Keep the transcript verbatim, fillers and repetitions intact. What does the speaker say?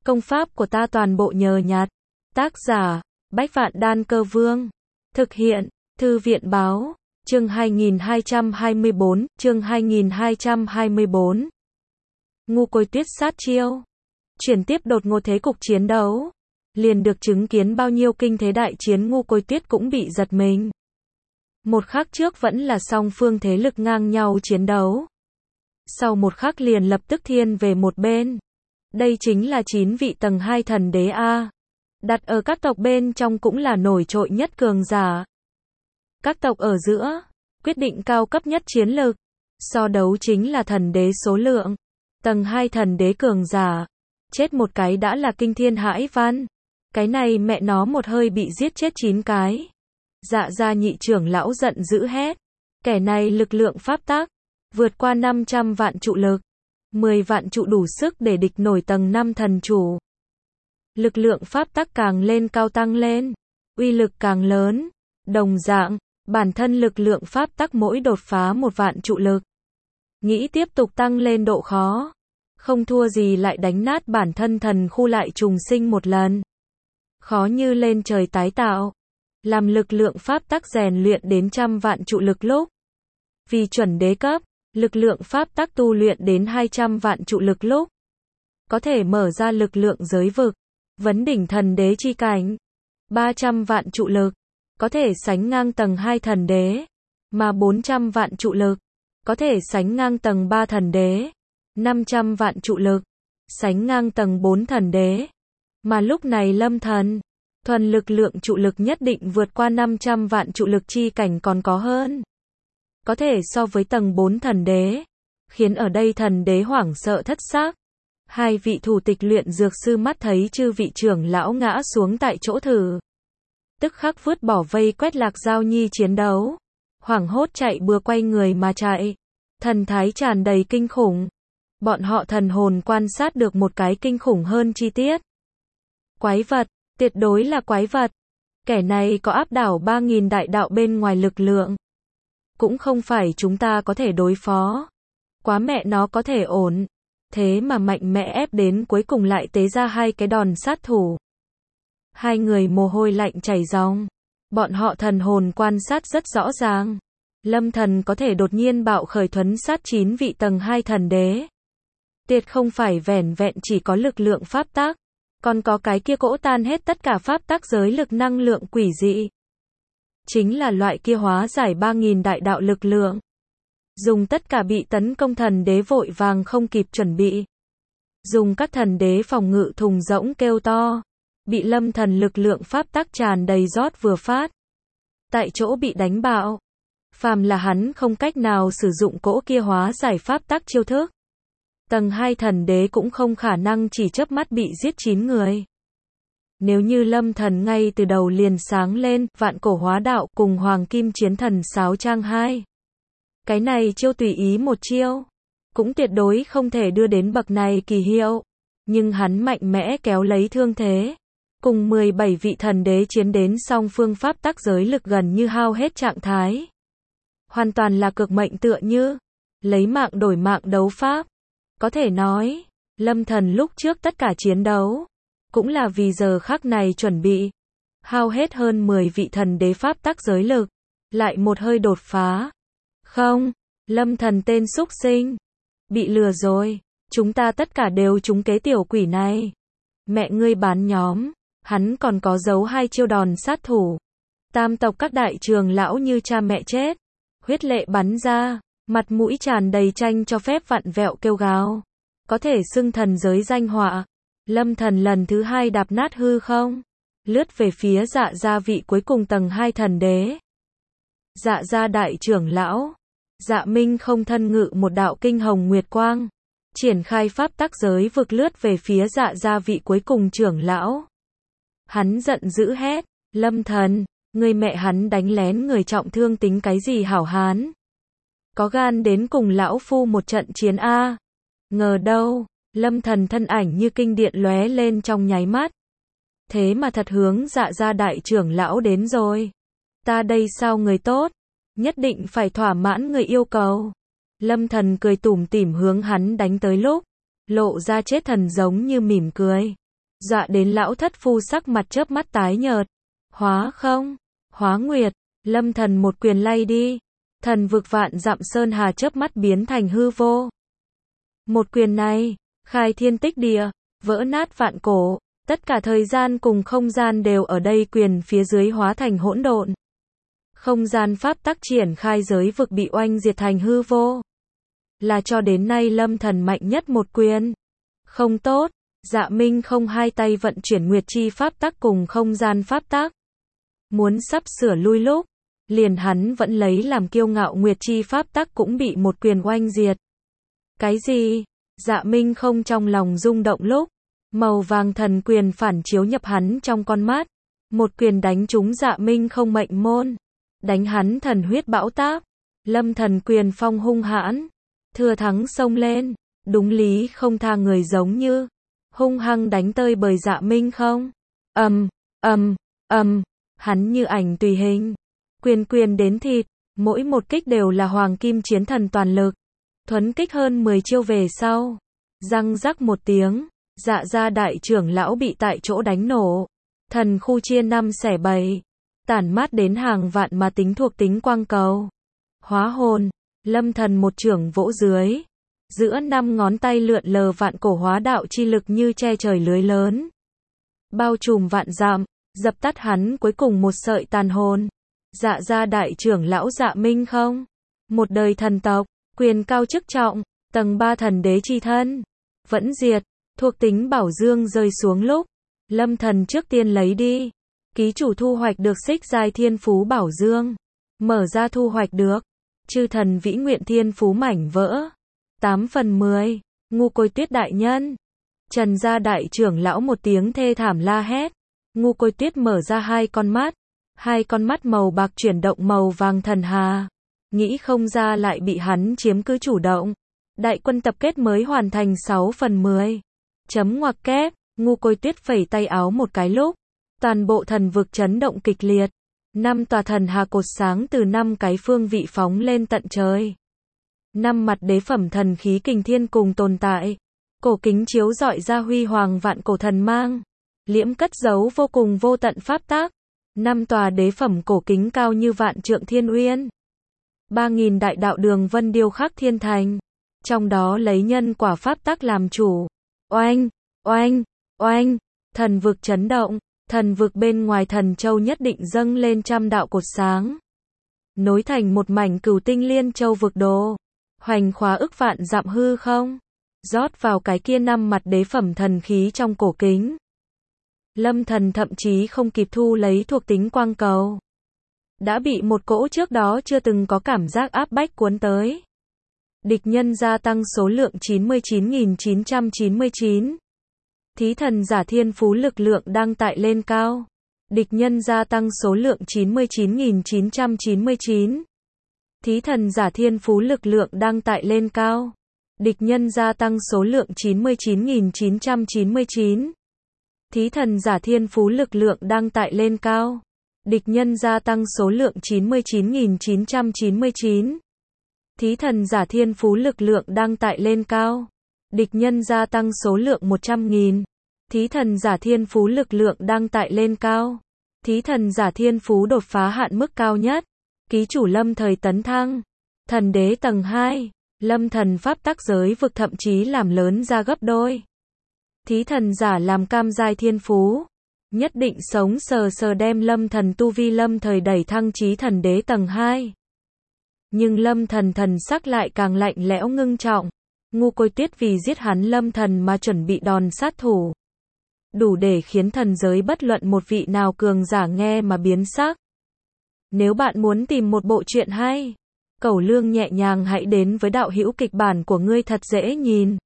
Công pháp của ta toàn bộ nhờ nhặt. Tác giả, Bách Vạn Đan Cơ Vương. Thực hiện, Thư viện Báo. Chương hai nghìn hai trăm hai mươi bốn, chương hai nghìn hai trăm hai mươi bốn. Ngu Côi Tuyết sát chiêu. Chuyển tiếp đột ngột thế cục chiến đấu. Liền được chứng kiến bao nhiêu kinh thế đại chiến, Ngu Côi Tuyết cũng bị giật mình. Một khắc trước vẫn là song phương thế lực ngang nhau chiến đấu. Sau một khắc liền lập tức thiên về một bên. Đây chính là chín vị tầng hai thần đế A. Đặt ở các tộc bên trong cũng là nổi trội nhất cường giả. Các tộc ở giữa, quyết định cao cấp nhất chiến lực. So đấu chính là thần đế số lượng. Tầng hai thần đế cường giả. Chết một cái đã là kinh thiên hãi văn. Cái này mẹ nó một hơi bị giết chết chín cái. Dạ gia nhị trưởng lão giận dữ hét. Kẻ này lực lượng pháp tắc. Vượt qua năm trăm vạn trụ lực. mười vạn trụ đủ sức để địch nổi tầng năm thần chủ. Lực lượng pháp tắc càng lên cao tăng lên. Uy lực càng lớn. Đồng dạng, bản thân lực lượng pháp tắc mỗi đột phá một vạn trụ lực. Nghĩ tiếp tục tăng lên độ khó. Không thua gì lại đánh nát bản thân thần khu lại trùng sinh một lần. Khó như lên trời tái tạo. Làm lực lượng pháp tắc rèn luyện đến trăm vạn trụ lực lúc. Vì chuẩn đế cấp, lực lượng pháp tắc tu luyện đến hai trăm vạn trụ lực lúc. Có thể mở ra lực lượng giới vực. Vấn đỉnh thần đế chi cảnh. ba trăm vạn trụ lực. Có thể sánh ngang tầng hai thần đế. Mà bốn trăm vạn trụ lực. Có thể sánh ngang tầng ba thần đế. năm trăm vạn trụ lực. Sánh ngang tầng bốn thần đế. Mà lúc này Lâm Thần. Thuần lực lượng trụ lực nhất định vượt qua năm trăm vạn trụ lực chi cảnh còn có hơn. Có thể so với tầng bốn thần đế. Khiến ở đây thần đế hoảng sợ thất xác. Hai vị thủ tịch luyện dược sư mắt thấy chư vị trưởng lão ngã xuống tại chỗ thử. Tức khắc vứt bỏ vây quét Lạc Giao Nhi chiến đấu. Hoảng hốt chạy bừa quay người mà chạy. Thần thái tràn đầy kinh khủng. Bọn họ thần hồn quan sát được một cái kinh khủng hơn chi tiết. Quái vật, tuyệt đối là quái vật. Kẻ này có áp đảo ba nghìn đại đạo bên ngoài lực lượng. Cũng không phải chúng ta có thể đối phó. Quá mẹ nó có thể ổn. Thế mà mạnh mẽ ép đến cuối cùng lại tế ra hai cái đòn sát thủ. Hai người mồ hôi lạnh chảy ròng. Bọn họ thần hồn quan sát rất rõ ràng. Lâm Thần có thể đột nhiên bạo khởi thuấn sát chín vị tầng hai thần đế. Tuyệt không phải vẻn vẹn chỉ có lực lượng pháp tắc. Còn có cái kia cỗ tan hết tất cả pháp tắc giới lực năng lượng quỷ dị. Chính là loại kia hóa giải ba nghìn đại đạo lực lượng. Dùng tất cả bị tấn công thần đế vội vàng không kịp chuẩn bị. Dùng các thần đế phòng ngự thùng rỗng kêu to. Bị Lâm Thần lực lượng pháp tắc tràn đầy rót vừa phát. Tại chỗ bị đánh bạo. Phàm là hắn không cách nào sử dụng cỗ kia hóa giải pháp tắc chiêu thức. Tầng hai thần đế cũng không khả năng chỉ chớp mắt bị giết chín người. Nếu như Lâm Thần ngay từ đầu liền sáng lên, vạn cổ hóa đạo cùng hoàng kim chiến thần sáo trang hai. Cái này chiêu tùy ý một chiêu. Cũng tuyệt đối không thể đưa đến bậc này kỳ hiệu. Nhưng hắn mạnh mẽ kéo lấy thương thế. Cùng mười bảy vị thần đế chiến đến song phương pháp tắc giới lực gần như hao hết trạng thái. Hoàn toàn là cực mệnh tựa như. Lấy mạng đổi mạng đấu pháp. Có thể nói, Lâm Thần lúc trước tất cả chiến đấu. Cũng là vì giờ khắc này chuẩn bị. Hao hết hơn mười vị thần đế pháp tắc giới lực. Lại một hơi đột phá. Không, Lâm Thần tên súc sinh. Bị lừa rồi. Chúng ta tất cả đều trúng kế tiểu quỷ này. Mẹ ngươi bán nhóm. Hắn còn có giấu hai chiêu đòn sát thủ. Tam tộc các đại trường lão như cha mẹ chết. Huyết lệ bắn ra. Mặt mũi tràn đầy tranh cho phép vặn vẹo kêu gào. Có thể xưng thần giới danh họa. Lâm Thần lần thứ hai đạp nát hư không. Lướt về phía dạ gia vị cuối cùng tầng hai thần đế. Dạ gia đại trưởng lão. Dạ Minh không thân ngự một đạo kinh hồng nguyệt quang. Triển khai pháp tắc giới vực lướt về phía dạ gia vị cuối cùng trưởng lão. Hắn giận dữ hét. Lâm Thần, người mẹ hắn đánh lén người trọng thương tính cái gì hảo hán. Có gan đến cùng lão phu một trận chiến A. Ngờ đâu, Lâm Thần thân ảnh như kinh điện lóe lên trong nháy mắt. Thế mà thật hướng dạ gia đại trưởng lão đến rồi. Ta đây sao người tốt? Nhất định phải thỏa mãn người yêu cầu. Lâm Thần cười tủm tỉm hướng hắn đánh tới lúc. Lộ ra chết thần giống như mỉm cười. dọa đến lão thất phu sắc mặt chớp mắt tái nhợt. Hóa không, hóa nguyệt, Lâm Thần một quyền lay đi. Thần vực vạn dặm sơn hà chớp mắt biến thành hư vô. Một quyền này, khai thiên tích địa, vỡ nát vạn cổ, tất cả thời gian cùng không gian đều ở đây quyền phía dưới hóa thành hỗn độn. Không gian pháp tắc triển khai, giới vực bị oanh diệt thành hư vô. Là cho đến nay Lâm Thần mạnh nhất một quyền. Không tốt, Dạ Minh không hai tay vận chuyển nguyệt chi pháp tắc cùng không gian pháp tắc. Muốn sắp sửa lui lúc, liền hắn vẫn lấy làm kiêu ngạo nguyệt chi pháp tắc cũng bị một quyền oanh diệt. Cái gì? Dạ Minh không trong lòng rung động lúc, màu vàng thần quyền phản chiếu nhập hắn trong con mắt. Một quyền đánh trúng Dạ Minh không mệnh môn. Đánh hắn thần huyết bão táp. Lâm Thần quyền phong hung hãn. Thừa thắng xông lên. Đúng lý không tha người, giống như hung hăng đánh tơi bời Dạ Minh không. Ầm, ầm, ầm, hắn như ảnh tùy hình. Quyền quyền đến thịt, mỗi một kích đều là hoàng kim chiến thần toàn lực. Thuấn kích hơn mười chiêu về sau, răng rắc một tiếng, Dạ gia đại trưởng lão bị tại chỗ đánh nổ. Thần khu chia năm xẻ bảy, tản mát đến hàng vạn mà tính thuộc tính quang cầu. Hóa hồn, Lâm Thần một trưởng vỗ dưới, giữa năm ngón tay lượn lờ vạn cổ hóa đạo chi lực như che trời lưới lớn, bao trùm vạn dặm, dập tắt hắn cuối cùng một sợi tàn hồn. Dạ gia đại trưởng lão Dạ Minh không, một đời thần tộc, quyền cao chức trọng, tầng ba thần đế chi thân, vẫn diệt, thuộc tính bảo dương rơi xuống lúc, Lâm Thần trước tiên lấy đi. Ký chủ thu hoạch được xích giai thiên phú bảo dương. Mở ra thu hoạch được chư thần vĩ nguyện thiên phú mảnh vỡ. tám phần mười. Ngu Côi Tuyết đại nhân. Trần gia đại trưởng lão một tiếng thê thảm la hét. Ngu Côi Tuyết mở ra hai con mắt. Hai con mắt màu bạc chuyển động màu vàng thần hà. Nghĩ không ra lại bị hắn chiếm cứ chủ động. Đại quân tập kết mới hoàn thành sáu phần mười. Chấm ngoặc kép. Ngu Côi Tuyết phẩy tay áo một cái lúc, toàn bộ thần vực chấn động kịch liệt. Năm tòa thần hà cột sáng từ năm cái phương vị phóng lên tận trời. Năm mặt đế phẩm thần khí kình thiên cùng tồn tại. Cổ kính chiếu rọi ra huy hoàng vạn cổ thần mang. Liễm cất giấu vô cùng vô tận pháp tác. Năm tòa đế phẩm cổ kính cao như vạn trượng thiên uyên. Ba nghìn đại đạo đường vân điêu khắc thiên thành. Trong đó lấy nhân quả pháp tác làm chủ. Oanh, oanh, oanh, thần vực chấn động. Thần vực bên ngoài thần châu nhất định dâng lên trăm đạo cột sáng. Nối thành một mảnh cửu tinh liên châu vực đồ. Hoành khóa ức vạn dặm hư không. Rót vào cái kia năm mặt đế phẩm thần khí trong cổ kính. Lâm Thần thậm chí không kịp thu lấy thuộc tính quang cầu. Đã bị một cỗ trước đó chưa từng có cảm giác áp bách cuốn tới. Địch nhân gia tăng số lượng chín mươi chín nghìn chín trăm chín mươi chín. Thí thần giả thiên phú lực lượng đang tại lên cao. Địch nhân gia tăng số lượng chín mươi chín nghìn chín trăm chín mươi chín. Thí thần giả thiên phú lực lượng đang tại lên cao. Địch nhân gia tăng số lượng chín mươi chín nghìn chín trăm chín mươi chín. Thí thần giả thiên phú lực lượng đang tại lên cao. Địch nhân gia tăng số lượng chín mươi chín nghìn chín trăm chín mươi chín. Thí thần giả thiên phú lực lượng đang tại lên cao. Địch nhân gia tăng số lượng một trăm nghìn. Thí thần giả thiên phú lực lượng đang tại lên cao. Thí thần giả thiên phú đột phá hạn mức cao nhất. Ký chủ Lâm thời tấn thăng. Thần đế tầng hai. Lâm thần pháp tắc giới vực thậm chí làm lớn ra gấp đôi. Thí thần giả làm cam giai thiên phú. Nhất định sống sờ sờ đem Lâm thần tu vi Lâm thời đẩy thăng chí thần đế tầng hai. Nhưng Lâm thần thần sắc lại càng lạnh lẽo ngưng trọng. Ngu Côi Tuyết vì giết hắn Lâm thần mà chuẩn bị đòn sát thủ. Đủ để khiến thần giới bất luận một vị nào cường giả nghe mà biến sắc. Nếu bạn muốn tìm một bộ truyện hay, cẩu lương nhẹ nhàng hãy đến với đạo hữu kịch bản của ngươi thật dễ nhìn.